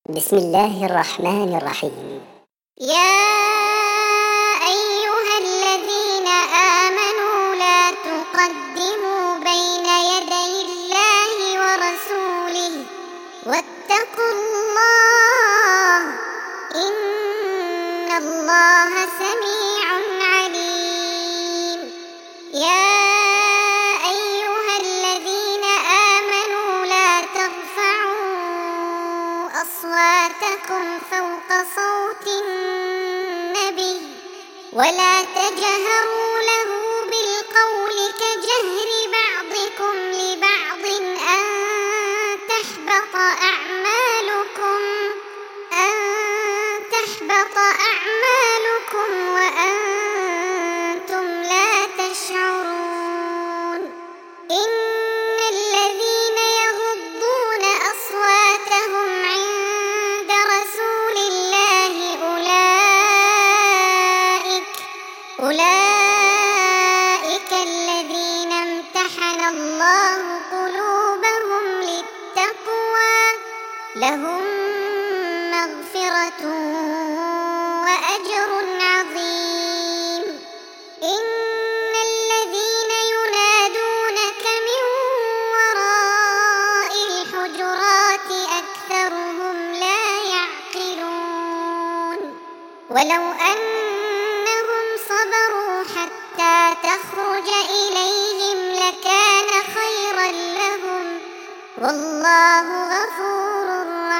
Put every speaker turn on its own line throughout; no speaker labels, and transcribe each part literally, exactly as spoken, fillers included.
بسم الله الرحمن الرحيم.
يا أيها الذين آمنوا لا تقدموا بين يدي الله ورسوله واتقوا الله إن الله سميع عليم. يا أيها الذين آمنوا لا ترفعوا أصواتكم فوق صوت النبي ولا تجهروا له بالقول كجهر بعضكم لبعض أن تحبط أعمالكم أن تحبط أعمالكم وأنتم لا تشعرون. إن الذين يغضون أصواتهم عند رسول الله أولئك أولئك الذين امتحن الله قلوبهم للتقوى لهم مغفرة وأجر عظيم. إن الذين ينادونك من وراء الحجرات أكثرهم لا يعقلون. ولو أنهم صبروا حتى تخرج إليهم لكان خيرا لهم والله غفور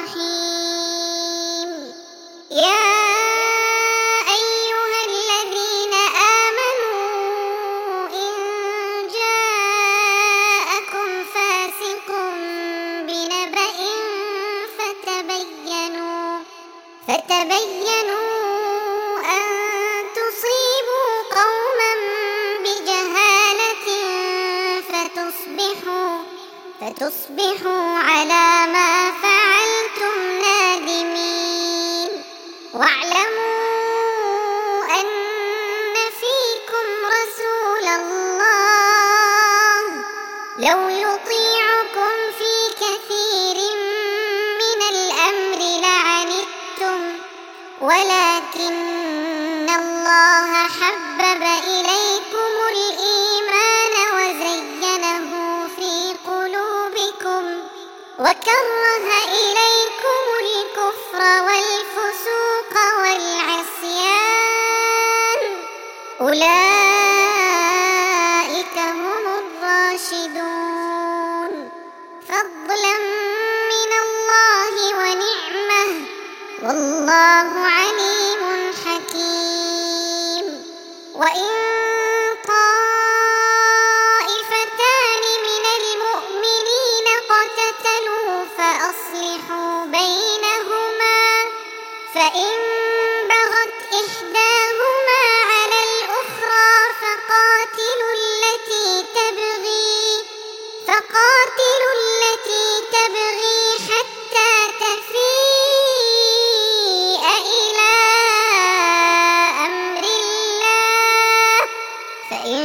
رحيم. يا أيها الذين آمنوا إن جاءكم فاسق بنبأ فتبينوا فتبينوا أن تصيبوا قوما بجهالة فتصبحوا فتصبحوا على ما فعلتم نادمين. واعلموا أن فيكم رسول الله لو يطيعكم في كثير من الأمر لعنتم ولكن الله حبب إليكم الإيمان وزينه في قلوبكم وكره إليكم الكفر والفسوق والعصيان أولئك هم الراشدون فضلا من الله ونعمة والله عليم حكيم. وإن طائفتان من المؤمنين اقتتلوا فأصلحوا بينهما فإن بغت إحداهما على الأخرى فقاتلوا التي تبغي فقاتلوا التي تبغي حتى تفيء إلى أمر الله فإن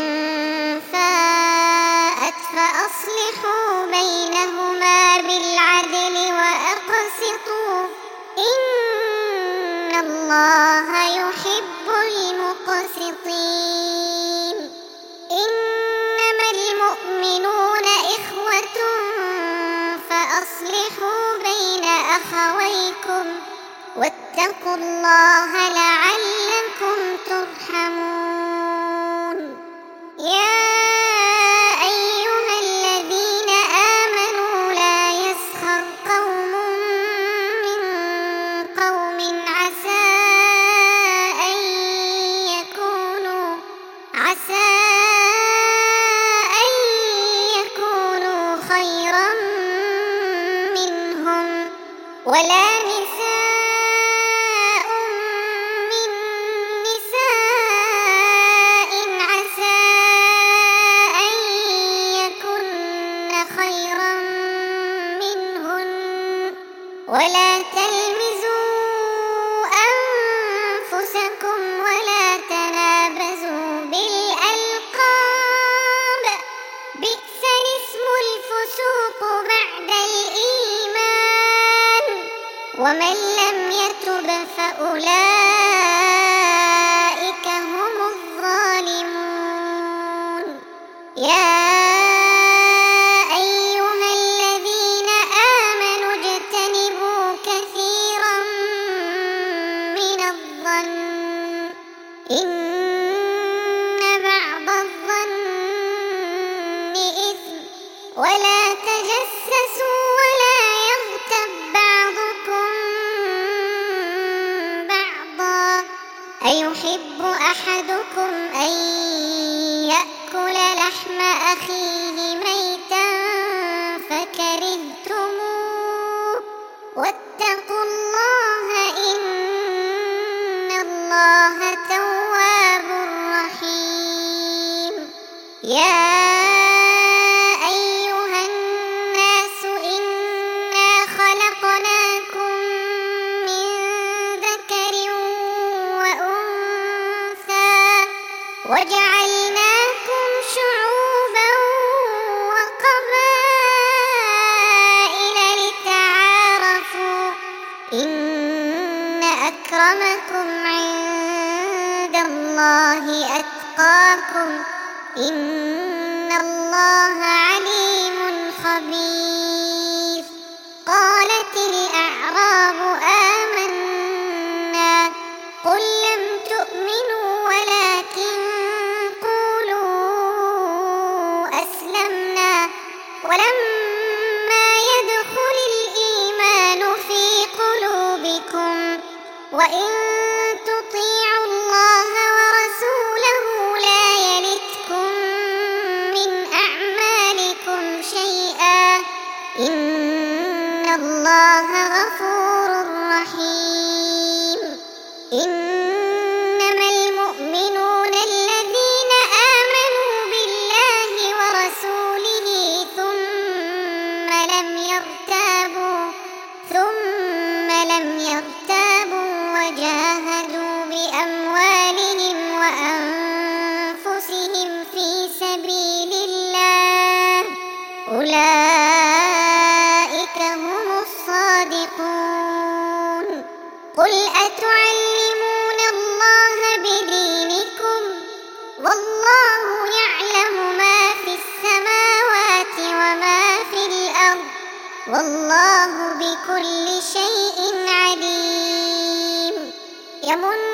فاءت فأصلحوا بينهما بالعدل وأقسطوا إن الله يحب المقسطين. إنما المؤمنون إخوة فأصلحوا بين أخويكم واتقوا الله لعلكم ترحمون. يا أيها الذين آمنوا لا يسخر قوم من قوم عسى أن يكونوا عسى أن يكونوا خيرا منهم ولا نساء من نساء عسى أن يكن خيرا منهن ولا تلمزوا أنفسكم ولا تنابزوا بالألقاب بئس الاسم الفسوق بعد الإيمان ومن لم يتب فأولئك هم الظالمون. يا أيها الذين آمنوا اجتنبوا كثيرا من الظن إن بعض الظن إثم ولا تجسسوا ولا يغتب بعضكم بعضا أيحب أحدكم أن يأكل لحم أخيه ميتا فكرهتموه واتقوا الله إن الله تواب رحيم. يا أيها الناس إنا خلقناكم من ذكر وأنثى وجعلناكم شعوبا وقبائل لتعارفوا إن أكرمكم عند الله أتقاكم إن الله عليم خبير. قالت الأعراب آمنا قل لم تؤمنوا ولكن قولوا أسلمنا ولما يدخل الإيمان في قلوبكم وإن تطيعوا الله ورسوله لا يلتكم من أعمالكم شيئا إن الله غفور رحيم. إنما المؤمنون الذين آمنوا بالله ورسوله ثم لم يرتابوا ثم لم يرتابوا وجاهدوا بأموالهم وأنفسهم في سبيل الله أولئك هم الصادقون. قل أتعلمون الله بدينكم والله يعلم ما في السماوات وما في الأرض والله بكل شيء عليم. يمن